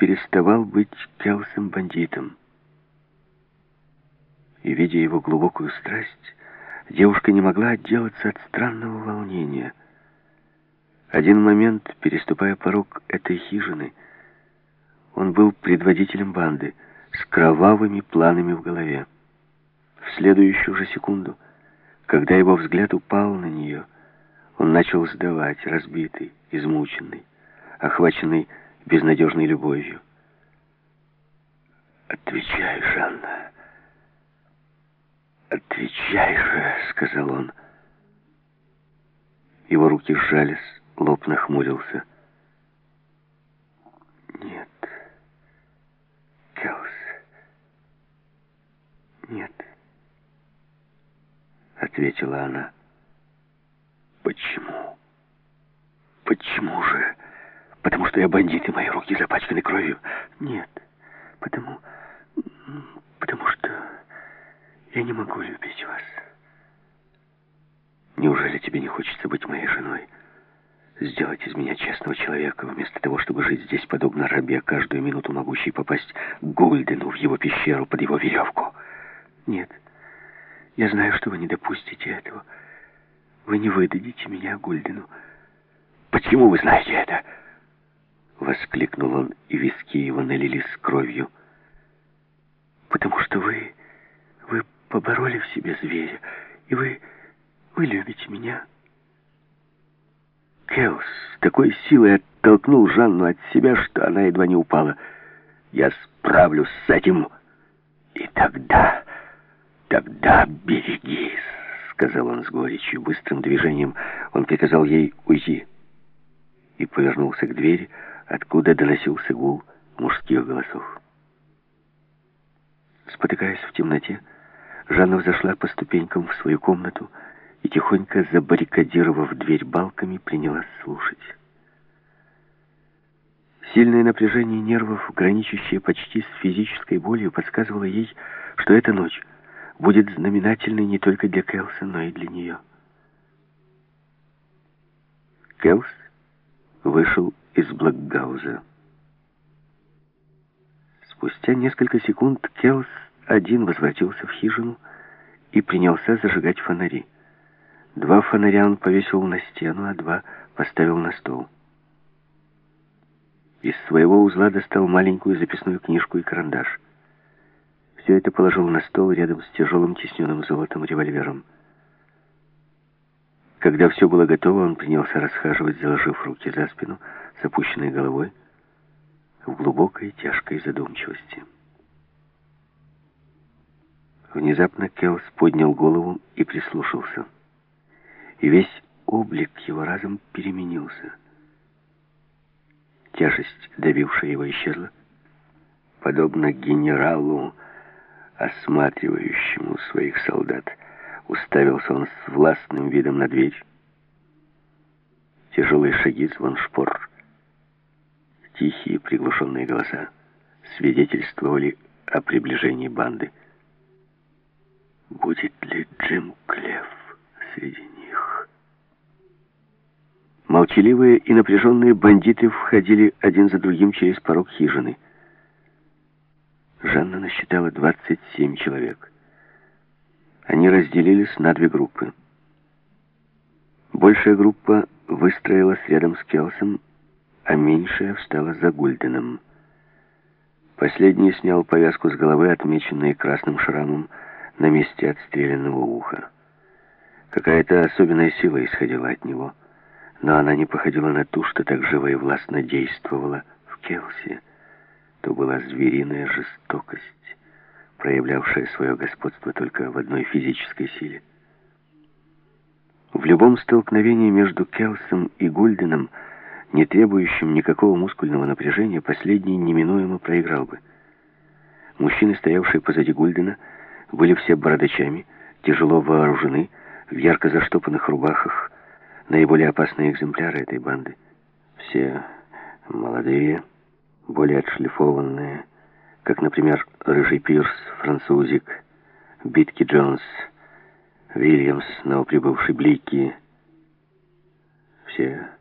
переставал быть Келсом-бандитом. И, видя его глубокую страсть, девушка не могла отделаться от странного волнения. Один момент, переступая порог этой хижины, он был предводителем банды, с кровавыми планами в голове. В следующую же секунду, когда его взгляд упал на нее, он начал сдавать, разбитый, измученный, охваченный безнадежной любовью. «Отвечай, Жанна, отвечай же», — сказал он. Его руки сжались, лоб нахмурился. «Нет, Келс, нет», — ответила она. «Почему? Почему же? Потому что я бандит, и мои руки запачканы кровью?» «Нет, потому что я не могу любить вас». «Неужели тебе не хочется быть моей женой? Сделать из меня честного человека, вместо того, чтобы жить здесь, подобно рабе, каждую минуту могущей попасть к Гульдену в его пещеру под его веревку?» «Нет, я знаю, что вы не допустите этого. Вы не выдадите меня Гульдену». «Почему вы знаете это?» Воскликнул он, и виски его налились кровью. «Потому что вы побороли в себе зверя, и вы любите меня». Келс с такой силой оттолкнул Жанну от себя, что она едва не упала. «Я справлюсь с этим, и тогда берегись», — сказал он с горечью. Быстрым движением он приказал ей уйти и повернулся к двери, откуда доносился гул мужских голосов. Спотыкаясь в темноте, Жанна взошла по ступенькам в свою комнату и, тихонько забаррикадировав дверь балками, принялась слушать. Сильное напряжение нервов, граничащее почти с физической болью, подсказывало ей, что эта ночь будет знаменательной не только для Келса, но и для нее. Келс вышел из Блэкгауза. Спустя несколько секунд Келс один возвратился в хижину и принялся зажигать фонари. 2 фонаря он повесил на стену, а 2 поставил на стол. Из своего узла достал маленькую записную книжку и карандаш. Все это положил на стол рядом с тяжелым тисненным золотом револьвером. Когда все было готово, он принялся расхаживать, заложив руки за спину, с опущенной головой, в глубокой тяжкой задумчивости. Внезапно Келс поднял голову и прислушался. И весь облик его разом переменился. Тяжесть, давившая его, исчезла. Подобно генералу, осматривающему своих солдат, уставился он с властным видом на дверь. Тяжелые шаги, звон шпор, тихие приглушенные голоса свидетельствовали о приближении банды. Будет ли Джим Клефф среди них? Молчаливые и напряженные бандиты входили один за другим через порог хижины. Жанна насчитала 27 человек. Они разделились на 2 группы. Большая группа выстроилась рядом с Келсом, а меньшая встала за Гульденом. Последний снял повязку с головы, отмеченной красным шрамом на месте отстрелянного уха. Какая-то особенная сила исходила от него, но она не походила на ту, что так живо и властно действовала в Келсе. То была звериная жестокость, проявлявшая свое господство только в одной физической силе. В любом столкновении между Келсом и Гульденом, не требующим никакого мускульного напряжения, последний неминуемо проиграл бы. Мужчины, стоявшие позади Гульдена, были все бородачами, тяжело вооружены, в ярко заштопанных рубахах, наиболее опасные экземпляры этой банды. Все молодые, более отшлифованные, как, например, Рыжий Пирс, французик, Битки Джонс, Вильямс, новоприбывший Блики. Все